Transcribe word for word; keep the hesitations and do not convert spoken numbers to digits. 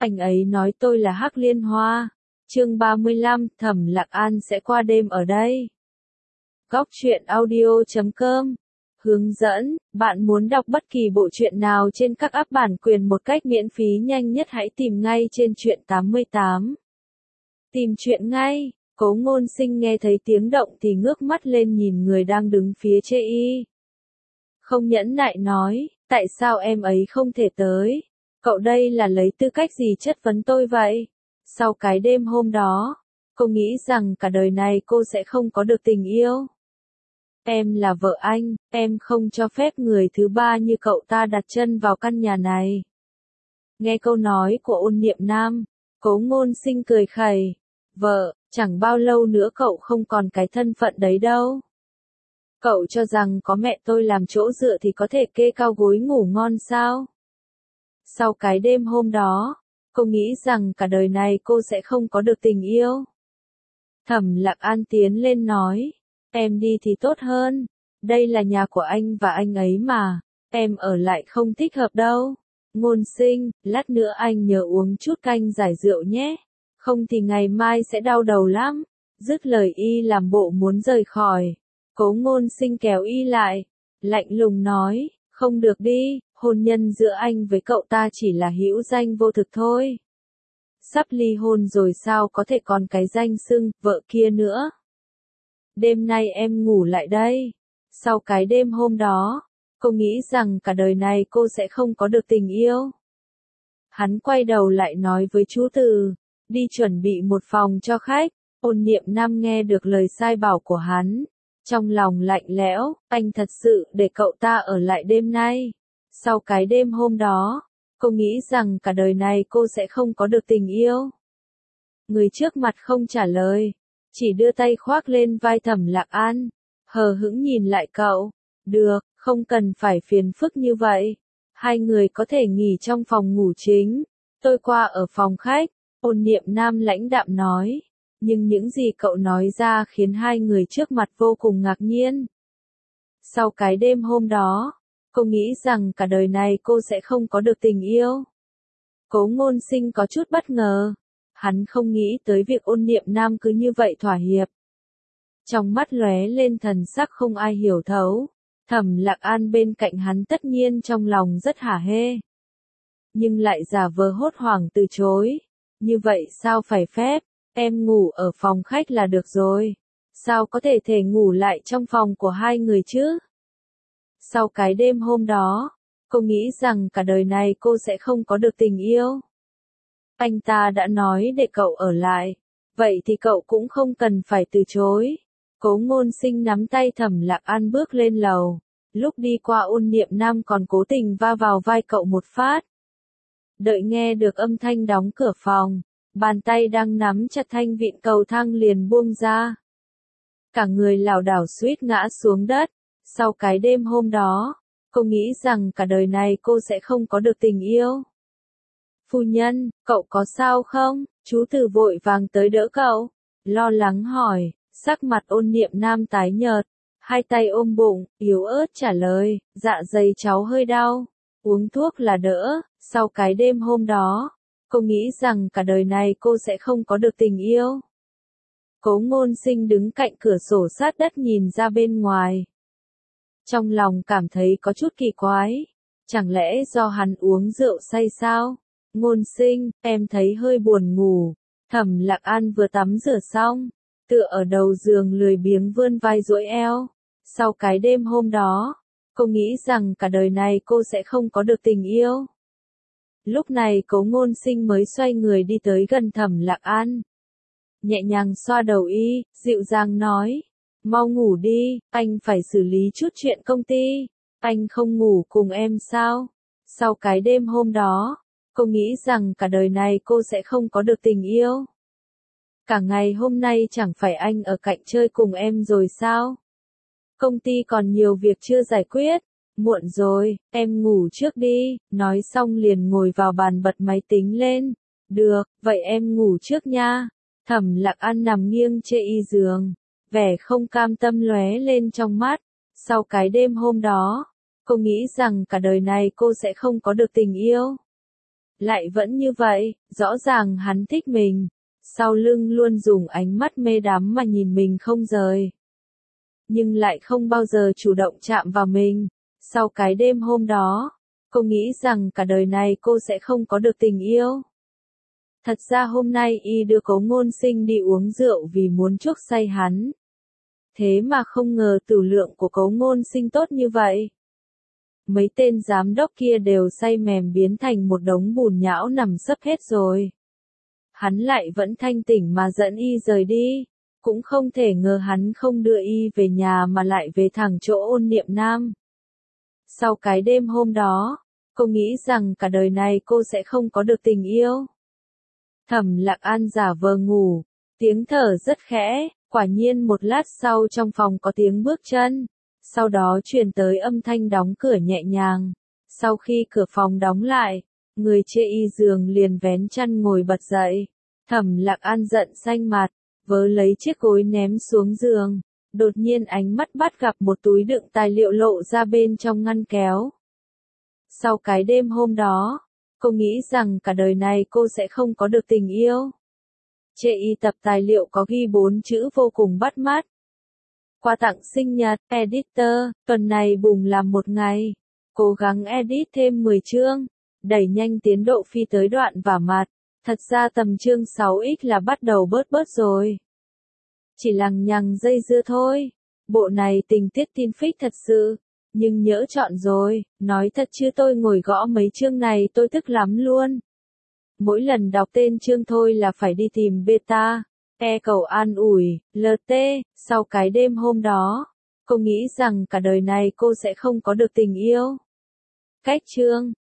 Anh ấy nói tôi là Hắc Liên Hoa. Chương ba mươi lăm, Thẩm Lạc An sẽ qua đêm ở đây. Góc truyện audio chấm com. Hướng dẫn, bạn muốn đọc bất kỳ bộ truyện nào trên các app bản quyền một cách miễn phí nhanh nhất hãy tìm ngay trên truyện tám mươi tám. Tìm truyện ngay. Cố Ngôn Sinh nghe thấy tiếng động thì ngước mắt lên nhìn người đang đứng phía chê y. Không nhẫn nại nói, tại sao em ấy không thể tới? Cậu đây là lấy tư cách gì chất vấn tôi vậy? Sau cái đêm hôm đó, cô nghĩ rằng cả đời này cô sẽ không có được tình yêu. Em là vợ anh, em không cho phép người thứ ba như cậu ta đặt chân vào căn nhà này. Nghe câu nói của Ôn Niệm Nam, Cố Ngôn Sinh cười khẩy. Vợ, chẳng bao lâu nữa cậu không còn cái thân phận đấy đâu. Cậu cho rằng có mẹ tôi làm chỗ dựa thì có thể kê cao gối ngủ ngon sao? Sau cái đêm hôm đó, cô nghĩ rằng cả đời này cô sẽ không có được tình yêu. Thẩm Lạc An tiến lên nói, em đi thì tốt hơn, đây là nhà của anh và anh ấy mà, em ở lại không thích hợp đâu. Ngôn Sinh, lát nữa anh nhớ uống chút canh giải rượu nhé, không thì ngày mai sẽ đau đầu lắm. Dứt lời y làm bộ muốn rời khỏi. Cố Ngôn Sinh kéo y lại, lạnh lùng nói, không được đi, hôn nhân giữa anh với cậu ta chỉ là hữu danh vô thực thôi. Sắp ly hôn rồi sao có thể còn cái danh xưng vợ kia nữa. Đêm nay em ngủ lại đây. Sau cái đêm hôm đó, cô nghĩ rằng cả đời này cô sẽ không có được tình yêu. Hắn quay đầu lại nói với chú Từ, đi chuẩn bị một phòng cho khách. Ôn Niệm Nam nghe được lời sai bảo của hắn, trong lòng lạnh lẽo, anh thật sự để cậu ta ở lại đêm nay. Sau cái đêm hôm đó, cô nghĩ rằng cả đời này cô sẽ không có được tình yêu. Người trước mặt không trả lời, chỉ đưa tay khoác lên vai Thẩm Lạc An, hờ hững nhìn lại cậu. Được, không cần phải phiền phức như vậy. Hai người có thể nghỉ trong phòng ngủ chính, tôi qua ở phòng khách. Ôn Niệm Nam lãnh đạm nói, nhưng những gì cậu nói ra khiến hai người trước mặt vô cùng ngạc nhiên. Sau cái đêm hôm đó, cô nghĩ rằng cả đời này cô sẽ không có được tình yêu. Cố Ngôn Sinh có chút bất ngờ, hắn không nghĩ tới việc Ôn Niệm Nam cứ như vậy thỏa hiệp. Trong mắt lóe lên thần sắc không ai hiểu thấu, Thẩm Lạc An bên cạnh hắn tất nhiên trong lòng rất hả hê. Nhưng lại giả vờ hốt hoảng từ chối, như vậy sao phải phép, em ngủ ở phòng khách là được rồi, sao có thể thể ngủ lại trong phòng của hai người chứ? Sau cái đêm hôm đó, cô nghĩ rằng cả đời này cô sẽ không có được tình yêu. Anh ta đã nói để cậu ở lại, vậy thì cậu cũng không cần phải từ chối. Cố Ngôn Sinh nắm tay Thẩm Lạc An bước lên lầu, lúc đi qua Ôn Niệm Nam còn cố tình va vào vai cậu một phát. Đợi nghe được âm thanh đóng cửa phòng, bàn tay đang nắm chặt thanh vịn cầu thang liền buông ra. Cả người lảo đảo suýt ngã xuống đất. Sau cái đêm hôm đó, cô nghĩ rằng cả đời này cô sẽ không có được tình yêu. Phu nhân, cậu có sao không? Chú Từ vội vàng tới đỡ cậu, lo lắng hỏi, sắc mặt Ôn Niệm Nam tái nhợt, hai tay ôm bụng, yếu ớt trả lời, dạ dày cháu hơi đau, uống thuốc là đỡ. Sau cái đêm hôm đó, cô nghĩ rằng cả đời này cô sẽ không có được tình yêu. Cố Ngôn Sinh đứng cạnh cửa sổ sát đất nhìn ra bên ngoài. Trong lòng cảm thấy có chút kỳ quái, chẳng lẽ do hắn uống rượu say sao? Ngôn Sinh, em thấy hơi buồn ngủ. Thẩm Lạc An vừa tắm rửa xong, tựa ở đầu giường lười biếng vươn vai duỗi eo. Sau cái đêm hôm đó, cô nghĩ rằng cả đời này cô sẽ không có được tình yêu. Lúc này Cố Ngôn Sinh mới xoay người đi tới gần Thẩm Lạc An. Nhẹ nhàng xoa đầu y, dịu dàng nói, mau ngủ đi, anh phải xử lý chút chuyện công ty, anh không ngủ cùng em sao? Sau cái đêm hôm đó, cô nghĩ rằng cả đời này cô sẽ không có được tình yêu. Cả ngày hôm nay chẳng phải anh ở cạnh chơi cùng em rồi sao? Công ty còn nhiều việc chưa giải quyết. Muộn rồi, em ngủ trước đi, nói xong liền ngồi vào bàn bật máy tính lên. Được, vậy em ngủ trước nha. Thẩm Lạc An nằm nghiêng trên y giường, vẻ không cam tâm lóe lên trong mắt. Sau cái đêm hôm đó, cô nghĩ rằng cả đời này cô sẽ không có được tình yêu. lại vẫn như vậy, rõ ràng hắn thích mình, sau lưng luôn dùng ánh mắt mê đắm mà nhìn mình không rời. Nhưng lại không bao giờ chủ động chạm vào mình. Sau cái đêm hôm đó, cô nghĩ rằng cả đời này cô sẽ không có được tình yêu. Thật ra hôm nay y đưa Cố Ngôn Sinh đi uống rượu vì muốn chuốc say hắn. Thế mà không ngờ tửu lượng của Cố Ngôn Sinh tốt như vậy. Mấy tên giám đốc kia đều say mềm biến thành một đống bùn nhão nằm sấp hết rồi. Hắn lại vẫn thanh tỉnh mà dẫn y rời đi. Cũng không thể ngờ hắn không đưa y về nhà mà lại về thẳng chỗ Ôn Niệm Nam. Sau cái đêm hôm đó, cô nghĩ rằng cả đời này cô sẽ không có được tình yêu. Thẩm Lạc An giả vờ ngủ, tiếng thở rất khẽ, quả nhiên một lát sau trong phòng có tiếng bước chân, sau đó truyền tới âm thanh đóng cửa nhẹ nhàng. Sau khi cửa phòng đóng lại, người chê y giường liền vén chăn ngồi bật dậy. Thẩm Lạc An giận xanh mặt, vớ lấy chiếc gối ném xuống giường, đột nhiên ánh mắt bắt gặp một túi đựng tài liệu lộ ra bên trong ngăn kéo. Sau cái đêm hôm đó, cô nghĩ rằng cả đời này cô sẽ không có được tình yêu. Chê y tập tài liệu có ghi bốn chữ vô cùng bắt mắt. Quà tặng sinh nhật, editor, tuần này bùng làm một ngày. Cố gắng edit thêm mười chương, đẩy nhanh tiến độ phi tới đoạn vả mặt. Thật ra tầm chương sáu x là bắt đầu bớt bớt rồi. Chỉ lằng nhằng dây dưa thôi. Bộ này tình tiết tin fic thật sự. Nhưng nhỡ chọn rồi, nói thật chứ tôi ngồi gõ mấy chương này tôi tức lắm luôn. Mỗi lần đọc tên chương thôi là phải đi tìm beta, e cầu an ủi, lờ tê, sau cái đêm hôm đó, cô nghĩ rằng cả đời này cô sẽ không có được tình yêu. Cách chương